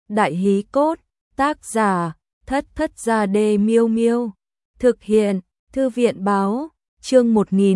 Đại hí cốt, tác giả, Thất Thất Gia Đê Miêu Miêu. Thực hiện, Thư viện báo, chương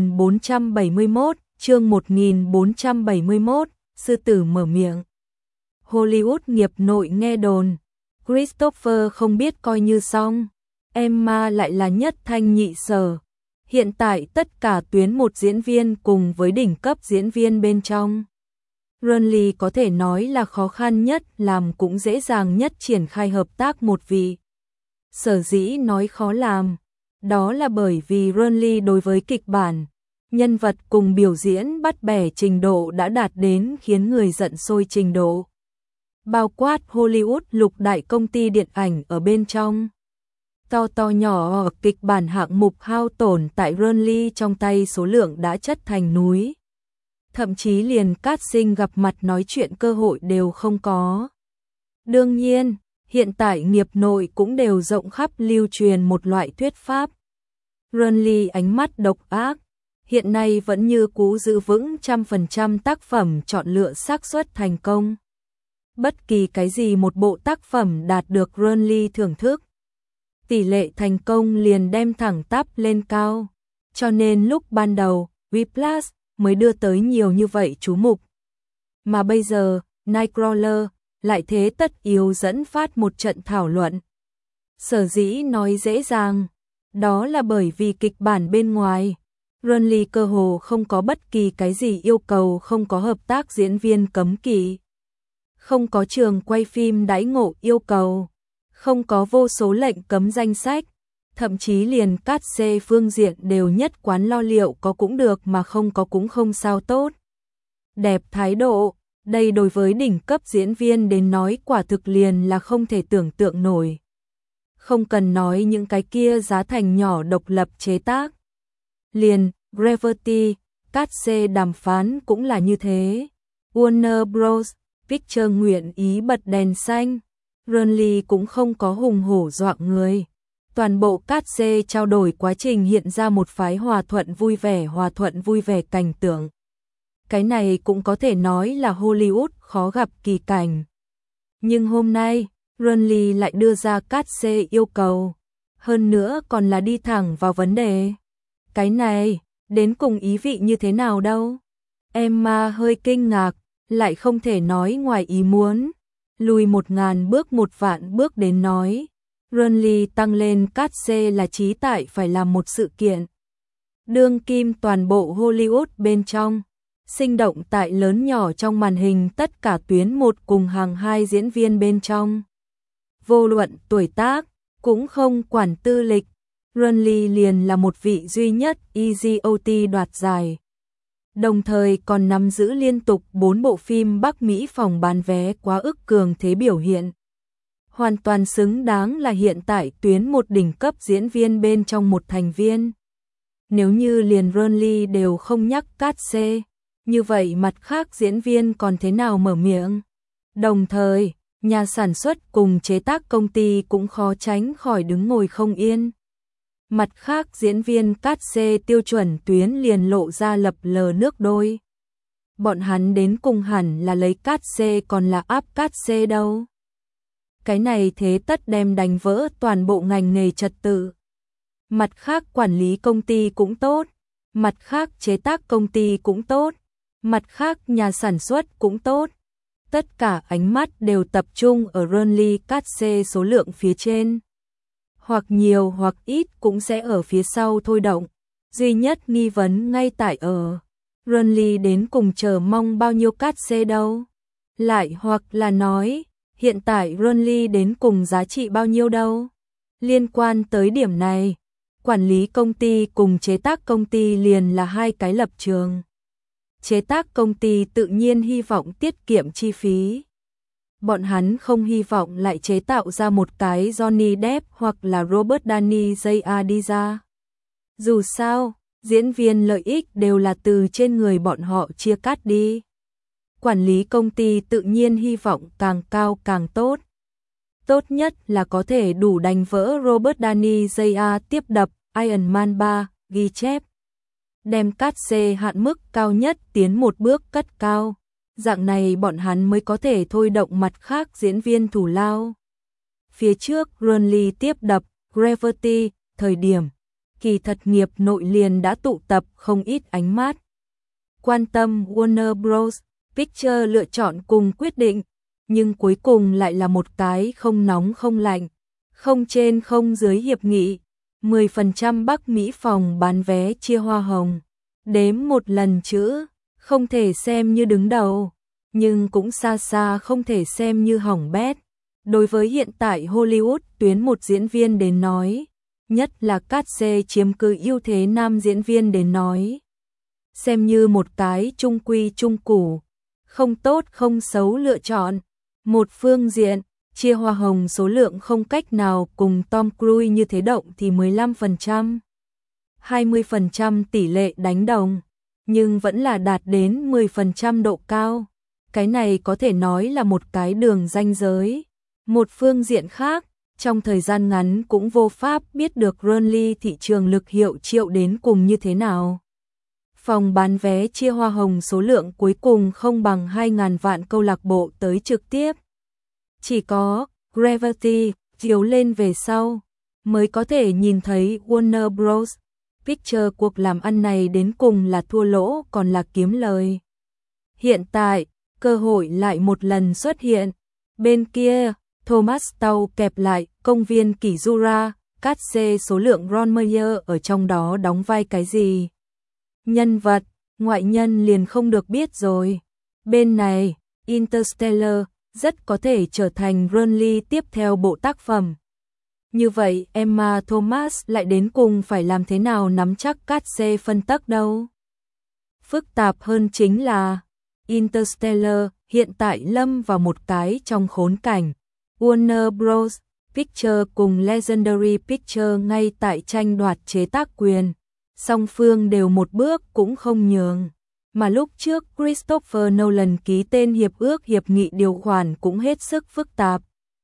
1471, sư tử mở miệng. Hollywood nghiệp nội nghe đồn, Christopher không biết coi như xong, Emma lại là nhất thanh nhị sở. Hiện tại tất cả tuyến một diễn viên cùng với đỉnh cấp diễn viên bên trong. Renly có thể nói là khó khăn nhất, làm cũng dễ dàng nhất triển khai hợp tác một vị. Sở dĩ nói khó làm, đó là bởi vì Renly đối với kịch bản, nhân vật cùng biểu diễn bắt bẻ trình độ đã đạt đến khiến người giận sôi trình độ. Bao quát Hollywood lục đại công ty điện ảnh ở bên trong. To nhỏ kịch bản hạng mục hao tổn tại Renly trong tay số lượng đã chất thành núi. Thậm chí liền casting gặp mặt nói chuyện cơ hội đều không có. Đương nhiên, hiện tại nghiệp nội cũng đều rộng khắp lưu truyền một loại thuyết pháp. Renly ánh mắt độc ác, hiện nay vẫn như cũ giữ vững 100% tác phẩm chọn lựa xác suất thành công. Bất kỳ cái gì một bộ tác phẩm đạt được Renly thưởng thức, tỷ lệ thành công liền đem thẳng tắp lên cao. Cho nên lúc ban đầu, Whiplash mới đưa tới nhiều như vậy chú mục. Mà bây giờ, Nightcrawler lại thế tất yếu dẫn phát một trận thảo luận. Sở dĩ nói dễ dàng, đó là bởi vì kịch bản bên ngoài, Renly cơ hồ không có bất kỳ cái gì yêu cầu, không có hợp tác diễn viên cấm kỵ, không có trường quay phim đãi ngộ yêu cầu, không có vô số lệnh cấm danh sách, thậm chí liền cát xê phương diện đều nhất quán lo liệu có cũng được mà không có cũng không sao tốt. Đẹp thái độ, đây đối với đỉnh cấp diễn viên đến nói quả thực liền là không thể tưởng tượng nổi. Không cần nói những cái kia giá thành nhỏ độc lập chế tác. Liền, Gravity, cát xê đàm phán cũng là như thế. Warner Bros. Pictures nguyện ý bật đèn xanh. Renly cũng không có hùng hổ dọa người. Toàn bộ cát xê trao đổi quá trình hiện ra một phái hòa thuận vui vẻ cảnh tượng. Cái này cũng có thể nói là Hollywood khó gặp kỳ cảnh. Nhưng hôm nay, Renly lại đưa ra cát xê yêu cầu. Hơn nữa còn là đi thẳng vào vấn đề. Cái này, đến cùng ý vị như thế nào đâu? Emma hơi kinh ngạc, lại không thể nói ngoài ý muốn. Lùi 1000 bước 1.000 bước đến nói. Renly tăng lên cát xê là chí tại phải làm một sự kiện. Đương kim toàn bộ Hollywood bên trong. Sinh động tại lớn nhỏ trong màn hình tất cả tuyến một cùng hàng hai diễn viên bên trong. Vô luận tuổi tác, cũng không quản tư lịch. Renly liền là một vị duy nhất EGOT đoạt giải. Đồng thời còn nắm giữ liên tục 4 bộ phim Bắc Mỹ phòng bán vé quá ức cường thế biểu hiện. Hoàn toàn xứng đáng là hiện tại tuyến một đỉnh cấp diễn viên bên trong một thành viên. Nếu như liền Renly đều không nhắc cát xê, như vậy mặt khác diễn viên còn thế nào mở miệng? Đồng thời, nhà sản xuất cùng chế tác công ty cũng khó tránh khỏi đứng ngồi không yên. Mặt khác diễn viên cát xê tiêu chuẩn tuyến liền lộ ra lập lờ nước đôi. Bọn hắn đến cùng hẳn là lấy cát xê còn là áp cát xê đâu. Cái này thế tất đem đánh vỡ toàn bộ ngành nghề trật tự. Mặt khác quản lý công ty cũng tốt, mặt khác chế tác công ty cũng tốt, mặt khác nhà sản xuất cũng tốt. Tất cả ánh mắt đều tập trung ở Renly cát xê số lượng phía trên. Hoặc nhiều hoặc ít cũng sẽ ở phía sau thôi động. Duy nhất nghi vấn ngay tại ở Renly đến cùng chờ mong bao nhiêu cát xê đâu. Lại hoặc là nói, hiện tại Renly đến cùng giá trị bao nhiêu đâu. Liên quan tới điểm này, quản lý công ty cùng chế tác công ty liền là hai cái lập trường. Chế tác công ty tự nhiên hy vọng tiết kiệm chi phí. Bọn hắn không hy vọng lại chế tạo ra một cái Johnny Depp hoặc là Robert Downey Jr. đi ra. Dù sao, diễn viên lợi ích đều là từ trên người bọn họ chia cắt đi. Quản lý công ty tự nhiên hy vọng càng cao càng tốt. Tốt nhất là có thể đủ đánh vỡ Robert Downey Jr. tiếp đập Iron Man 3, ghi chép. Đem cát xê hạn mức cao nhất tiến một bước cất cao. Dạng này bọn hắn mới có thể thôi động mặt khác diễn viên thủ lao. Phía trước Burnley tiếp đập Gravity, thời điểm kỳ thật nghiệp nội liền đã tụ tập không ít ánh mắt. Quan tâm Warner Bros. Pictures lựa chọn cùng quyết định, nhưng cuối cùng lại là một cái không nóng không lạnh, không trên không dưới hiệp nghị. 10% Bắc Mỹ phòng bán vé chia hoa hồng. Đếm một lần chữ, không thể xem như đứng đầu, nhưng cũng xa xa không thể xem như hỏng bét. Đối với hiện tại Hollywood tuyến một diễn viên đến nói, nhất là cát xê chiếm cứ ưu thế nam diễn viên đến nói, xem như một cái trung quy trung củ, không tốt không xấu lựa chọn. Một phương diện, chia hoa hồng số lượng không cách nào cùng Tom Cruise như thế động thì 15%, 20% tỷ lệ đánh đồng, nhưng vẫn là đạt đến 10% độ cao. Cái này có thể nói là một cái đường ranh giới. Một phương diện khác, trong thời gian ngắn cũng vô pháp biết được Burnley thị trường lực hiệu triệu đến cùng như thế nào. Phòng bán vé chia hoa hồng số lượng cuối cùng không bằng 2.000 vạn câu lạc bộ tới trực tiếp. Chỉ có Gravity chiếu lên về sau mới có thể nhìn thấy Warner Bros. Pictures cuộc làm ăn này đến cùng là thua lỗ còn là kiếm lời. Hiện tại, cơ hội lại một lần xuất hiện. Bên kia, Thomas Tau kẹp lại công viên kỷ Jura, cát xê số lượng Ron Meyer ở trong đó đóng vai cái gì? Nhân vật, ngoại nhân liền không được biết rồi. Bên này, Interstellar rất có thể trở thành Burnley tiếp theo bộ tác phẩm. Như vậy Emma Thomas lại đến cùng phải làm thế nào nắm chắc cát xê phân tắc đâu? Phức tạp hơn chính là Interstellar hiện tại lâm vào một cái trong khốn cảnh. Warner Bros. Pictures cùng Legendary Pictures ngay tại tranh đoạt chế tác quyền. Song phương đều một bước cũng không nhường. Mà lúc trước Christopher Nolan ký tên hiệp ước hiệp nghị điều khoản cũng hết sức phức tạp.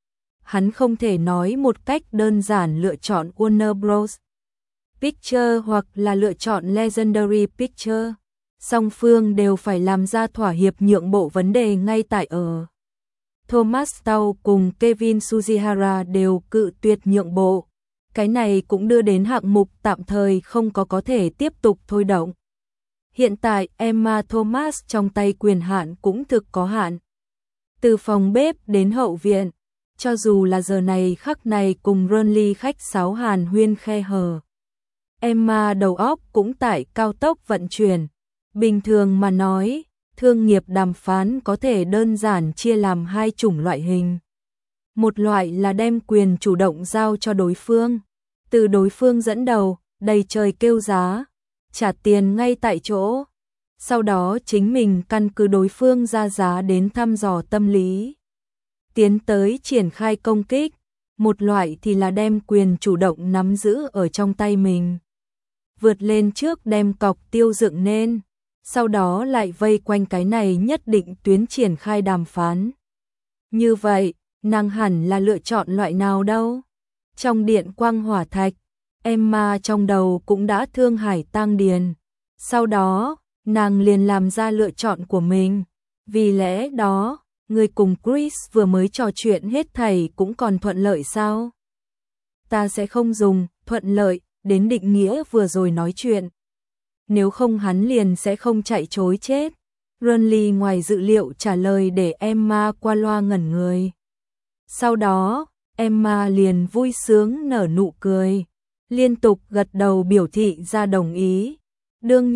Hắn không thể nói một cách đơn giản lựa chọn Warner Bros. Pictures hoặc là lựa chọn Legendary Pictures. Song phương đều phải làm ra thỏa hiệp nhượng bộ vấn đề ngay tại ở. Thomas Tau cùng Kevin Sujihara đều cự tuyệt nhượng bộ. Cái này cũng đưa đến hạng mục tạm thời không có thể tiếp tục thôi động. Hiện tại Emma Thomas trong tay quyền hạn cũng thực có hạn. Từ phòng bếp đến hậu viện, cho dù là giờ này khắc này cùng Burnley khách sáo hàn huyên khe hở. Emma đầu óc cũng tại cao tốc vận chuyển. Bình thường mà nói, thương nghiệp đàm phán có thể đơn giản chia làm hai chủng loại hình. Một loại là đem quyền chủ động giao cho đối phương, từ đối phương dẫn đầu, đầy trời kêu giá, trả tiền ngay tại chỗ. Sau đó chính mình căn cứ đối phương ra giá đến thăm dò tâm lý, tiến tới triển khai công kích. Một loại thì là đem quyền chủ động nắm giữ ở trong tay mình, vượt lên trước đem cọc tiêu dựng nên, sau đó lại vây quanh cái này nhất định tuyến triển khai đàm phán. Như vậy, nàng hẳn là lựa chọn loại nào đâu? Trong điện quang hỏa thạch, Emma trong đầu cũng đã thương hải tang điền. Sau đó, nàng liền làm ra lựa chọn của mình. Vì lẽ đó, người cùng Chris vừa mới trò chuyện hết thảy cũng còn thuận lợi sao? Ta sẽ không dùng thuận lợi đến định nghĩa vừa rồi nói chuyện. Nếu không hắn liền sẽ không chạy trối chết. Burnley ngoài dự liệu trả lời để Emma qua loa ngẩn người. Sau đó, Emma liền vui sướng nở nụ cười, liên tục gật đầu biểu thị ra đồng ý. Đương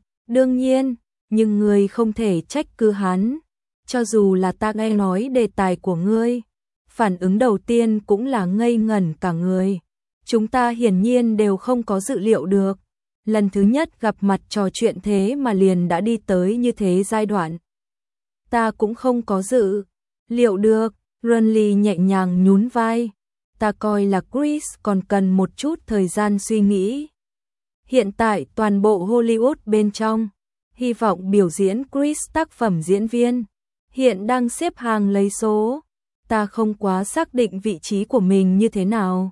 nhiên, nhưng ngươi không thể trách cứ hắn. Cho dù là ta nghe nói đề tài của ngươi, phản ứng đầu tiên cũng là ngây ngẩn cả người. Chúng ta hiển nhiên đều không có dự liệu được. Lần thứ nhất gặp mặt trò chuyện thế mà liền đã đi tới như thế giai đoạn. Ta cũng không có dự liệu được. Burnley nhẹ nhàng nhún vai. Ta coi là Chris còn cần một chút thời gian suy nghĩ. Hiện tại toàn bộ Hollywood bên trong, hy vọng biểu diễn Chris tác phẩm diễn viên, hiện đang xếp hàng lấy số. Ta không quá xác định vị trí của mình như thế nào.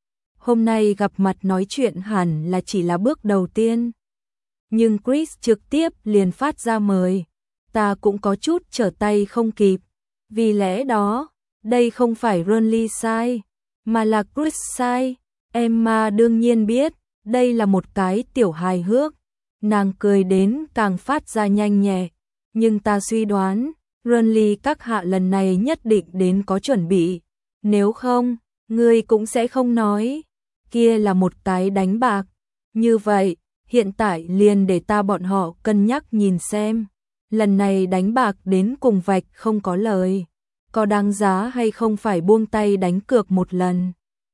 Hôm nay gặp mặt nói chuyện hẳn là chỉ là bước đầu tiên. Nhưng Chris trực tiếp liền phát ra mời. ta cũng có chút trở tay không kịp. Vì lẽ đó, đây không phải Ronly sai, mà là Chris sai. Emma đương nhiên biết, đây là một cái tiểu hài hước. Nàng cười đến càng phát ra nhanh nhẹ. Nhưng ta suy đoán, Ronly các hạ lần này nhất định đến có chuẩn bị. Nếu không, ngươi cũng sẽ không nói. Kia là một cái đánh bạc. Như vậy, hiện tại liền để ta bọn họ cân nhắc nhìn xem. Lần này đánh bạc đến cùng vạch không có lời. Có đáng giá hay không phải buông tay đánh cược một lần.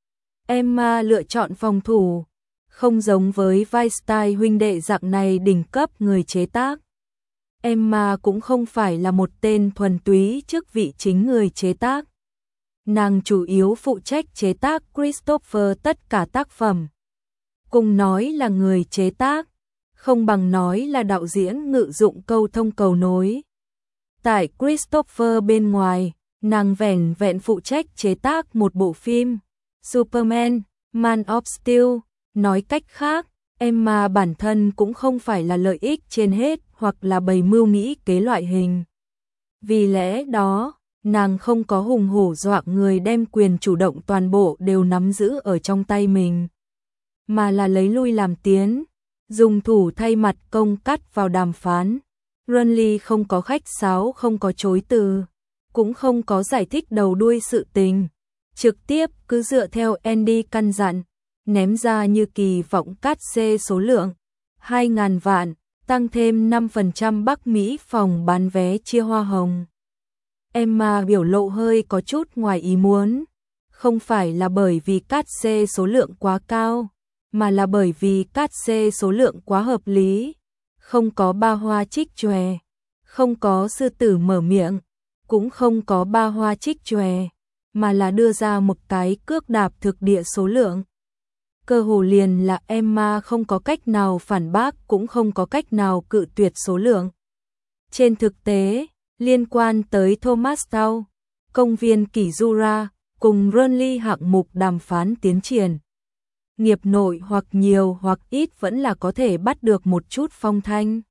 Emma lựa chọn phòng thủ. Không giống với Weinstein huynh đệ dạng này đỉnh cấp người chế tác. Emma cũng không phải là một tên thuần túy chức vị chính người chế tác. Nàng chủ yếu phụ trách chế tác Christopher tất cả tác phẩm. Cùng nói là người chế tác, không bằng nói là đạo diễn ngự dụng câu thông cầu nối. Tại Christopher bên ngoài, nàng vẻn vẹn phụ trách chế tác một bộ phim, Superman, Man of Steel. Nói cách khác, Emma bản thân cũng không phải là lợi ích trên hết hoặc là bày mưu nghĩ kế loại hình. Vì lẽ đó, nàng không có hùng hổ dọa người đem quyền chủ động toàn bộ đều nắm giữ ở trong tay mình, mà là lấy lui làm tiến, dùng thủ thay mặt công cắt vào đàm phán. Ronly không có khách sáo, không có chối từ, cũng không có giải thích đầu đuôi sự tình, trực tiếp cứ dựa theo Andy căn dặn, ném ra như kỳ vọng cát xê số lượng 2.000 vạn, tăng thêm 5% Bắc Mỹ phòng bán vé chia hoa hồng. Emma biểu lộ hơi có chút ngoài ý muốn, không phải là bởi vì cát xê số lượng quá cao, mà là bởi vì cát xê số lượng quá hợp lý, không có ba hoa trích chòe, không có sư tử mở miệng, cũng không có ba hoa trích chòe, mà là đưa ra một cái cước đạp thực địa số lượng. Cơ hồ liền là Emma không có cách nào phản bác cũng không có cách nào cự tuyệt số lượng. Trên thực tế, liên quan tới Thomas Town, công viên Kỷ Jura, cùng Ronly hạng mục đàm phán tiến triển. Nghiệp nội hoặc nhiều hoặc ít vẫn là có thể bắt được một chút phong thanh.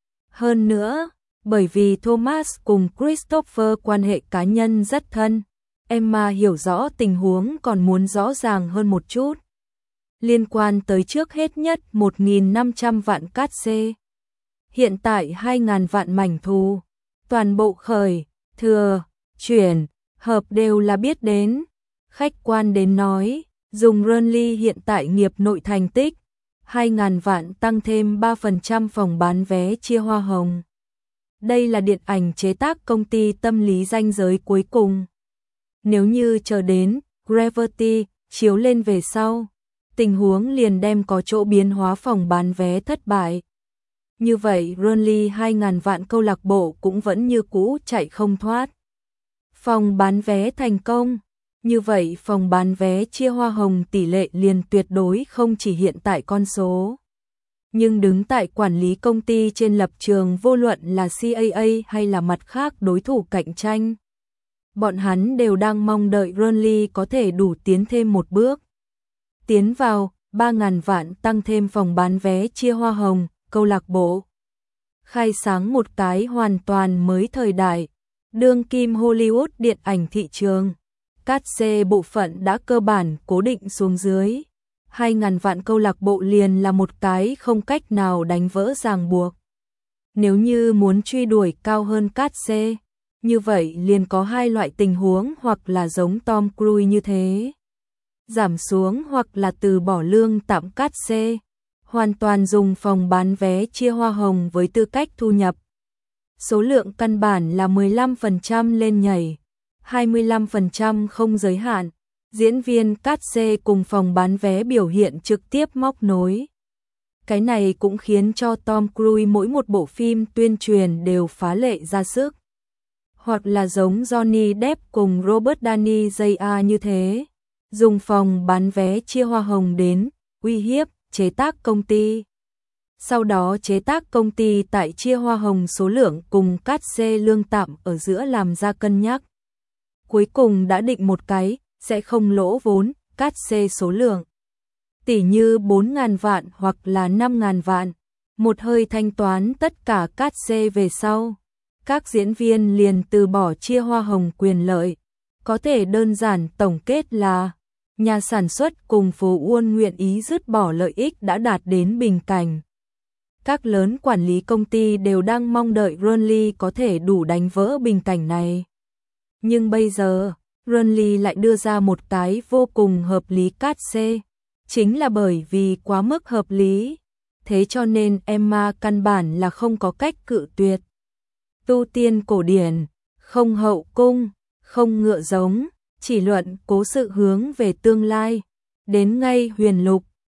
Hơn nữa, bởi vì Thomas cùng Christopher quan hệ cá nhân rất thân, Emma hiểu rõ tình huống còn muốn rõ ràng hơn một chút. Liên quan tới trước hết nhất 1.500 vạn cát xê. Hiện tại 2.000 vạn mảnh thù. Toàn bộ khởi, thừa, chuyển, hợp đều là biết đến. Khách quan đến nói, dùng Ronly hiện tại nghiệp nội thành tích, 2.000 vạn tăng thêm 3% phòng bán vé chia hoa hồng. Đây là điện ảnh chế tác công ty tâm lý ranh giới cuối cùng. Nếu như chờ đến Gravity chiếu lên về sau, tình huống liền đem có chỗ biến hóa phòng bán vé thất bại. Như vậy Ronly 2.000 vạn câu lạc bộ cũng vẫn như cũ chạy không thoát. Phòng bán vé thành công, như vậy phòng bán vé chia hoa hồng tỷ lệ liền tuyệt đối không chỉ hiện tại con số. Nhưng đứng tại quản lý công ty trên lập trường vô luận là CAA hay là mặt khác đối thủ cạnh tranh, bọn hắn đều đang mong đợi Ronly có thể đủ tiến thêm một bước. Tiến vào 3.000 vạn tăng thêm phòng bán vé chia hoa hồng, câu lạc bộ. Khai sáng một cái hoàn toàn mới thời đại, đương kim Hollywood điện ảnh thị trường. Cát xê bộ phận đã cơ bản cố định xuống dưới. 2.000 vạn câu lạc bộ liền là một cái không cách nào đánh vỡ ràng buộc. Nếu như muốn truy đuổi cao hơn cát xê, như vậy liền có hai loại tình huống, hoặc là giống Tom Cruise như thế, giảm xuống, hoặc là từ bỏ lương tạm cát xê, hoàn toàn dùng phòng bán vé chia hoa hồng với tư cách thu nhập. Số lượng căn bản là 15% lên nhảy, 25% không giới hạn. Diễn viên cát xê cùng phòng bán vé biểu hiện trực tiếp móc nối. Cái này cũng khiến cho Tom Cruise mỗi một bộ phim tuyên truyền đều phá lệ ra sức. Hoặc là giống Johnny Depp cùng Robert Downey Jr. như thế, dùng phòng bán vé chia hoa hồng đến uy hiếp chế tác công ty. Sau đó chế tác công ty tại chia hoa hồng số lượng cùng cát xê lương tạm ở giữa làm ra cân nhắc. Cuối cùng đã định một cái sẽ không lỗ vốn, cát xê số lượng. Tỷ như 4.000 vạn hoặc là 5.000 vạn, một hơi thanh toán tất cả cát xê về sau. các diễn viên liền từ bỏ chia hoa hồng quyền lợi. Có thể đơn giản tổng kết là nhà sản xuất cùng Phố Uôn nguyện ý dứt bỏ lợi ích đã đạt đến bình cảnh. Các lớn quản lý công ty đều đang mong đợi Renly có thể đủ đánh vỡ bình cảnh này. Nhưng bây giờ, Renly lại đưa ra một cái vô cùng hợp lý cát xê. Chính là bởi vì quá mức hợp lý. Thế cho nên Emma căn bản là không có cách cự tuyệt. Tu tiên cổ điển, không hậu cung, không ngựa giống, chỉ luận cố sự hướng về tương lai. Đến ngay huyền lục,